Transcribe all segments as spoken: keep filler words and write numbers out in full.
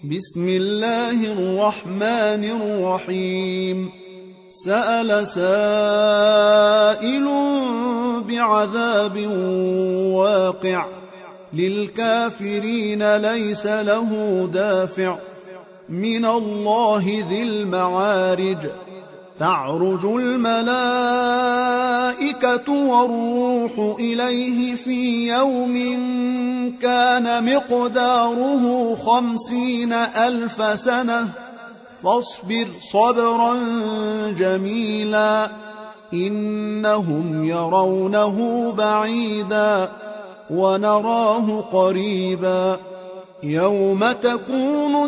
بسم الله الرحمن الرحيم سأل سائل بعذاب واقع للكافرين ليس له دافع من الله ذي المعارج تعرج الملائكة والروح إليه في يوم كان مقداره خمسين ألف سنة فاصبر صبرا جميلا إنهم يرونه بعيدا ونراه قريبا يوم تكون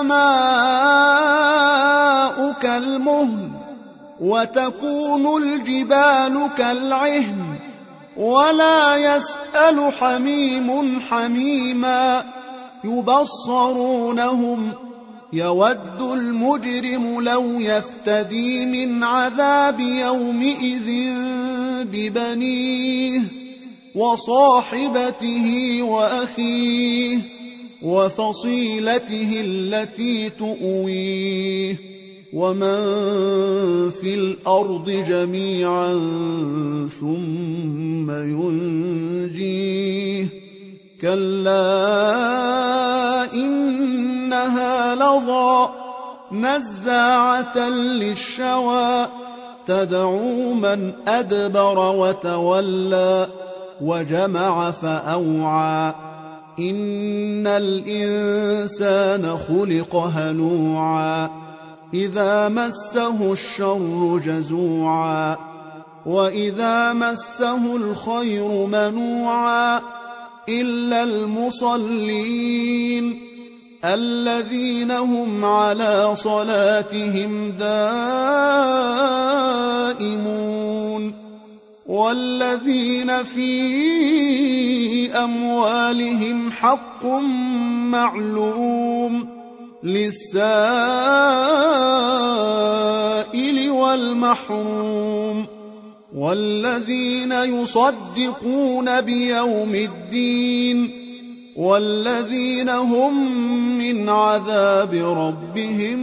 السماء كالمهل وتكون الجبال كالعهن ولا يسأل حميم حميما يبصرونهم يود المجرم لو يفتدي من عذاب يومئذ ببنيه وصاحبته وأخيه وفصيلته التي تؤويه ومن في الأرض جميعا ثم ينجيه كلا إنها لظى نزاعة للشوى تدعو من أدبر وتولى وجمع فأوعى إن الإنسان خلق هلوعا إذا مسه الشر جزوعا وإذا مسه الخير منوعا إلا المصلين الذين هم على صلاتهم دائمون والذين في أموالهم حق معلوم للسائل والمحروم والذين يصدقون بيوم الدين والذين هم من عذاب ربهم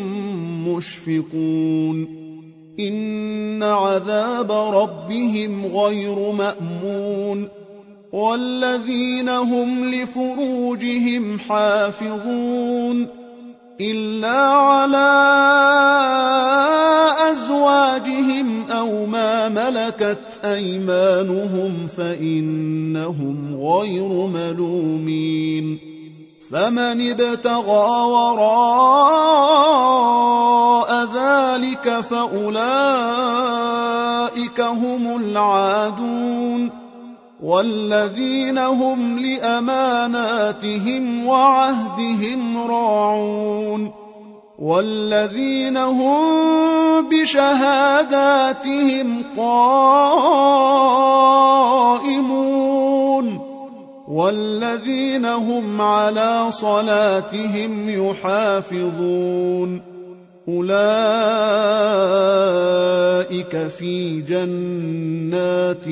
مشفقون إن عذاب ربهم غير مأمون والذين هم لفروجهم حافظون إلا على أزواجهم أو ما ملكت أيمانهم فإنهم غير ملومين فمن ابتغى وراء ذلك فأولئك هم العادون والذين هم لأماناتهم وعهدهم راعون والذين هم بشهاداتهم قائمون والذين هم على صلاتهم يحافظون أولئك في جنات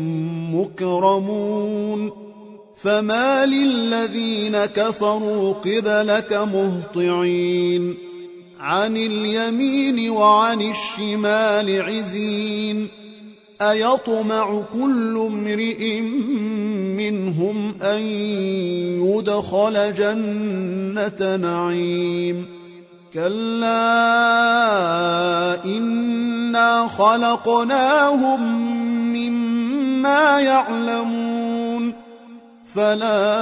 مكرمون فما للذين كفروا قبلك مهطعين عن اليمين وعن الشمال عزين أيطمع كل امرئ منهم أن يدخل جنة نعيم كلا إنا خلقناهم مما يعلمون فلا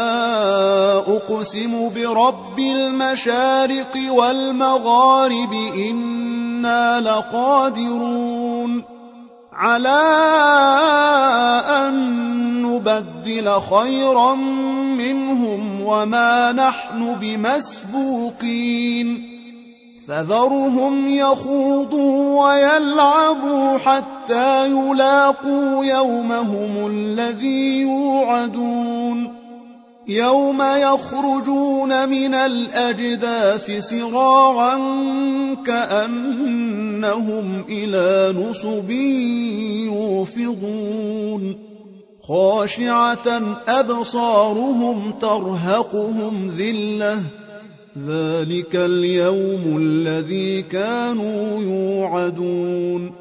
أقسم برب المشارق والمغارب إنا لقادرون على أن نبدل خيرا منهم وما نحن بمسبوقين فذرهم يخوضوا ويلعبوا حتى يلاقوا يومهم الذي يوعدون يوم يخرجون من الأجداث سراعا كأنهم إلى نصب يوفضون خاشعة أبصارهم ترهقهم ذلة ذلك اليوم الذي كانوا يوعدون